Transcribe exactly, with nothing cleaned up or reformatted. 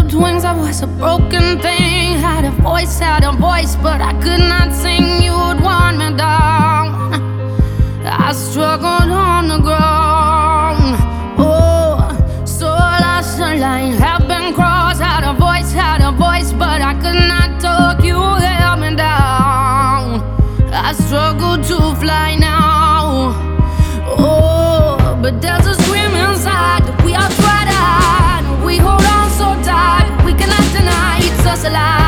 built wings, I was a broken thing. Had a voice, had a voice, but I could not sing. You would want me down. I struggled on the ground. Oh, so lost the line, have been crossed. Had a voice, had a voice, but I could not talk. You held me down. I struggle to fly now. Oh, but there's a scream inside that we are tried. We hold on so tight, we cannot deny it's us alive.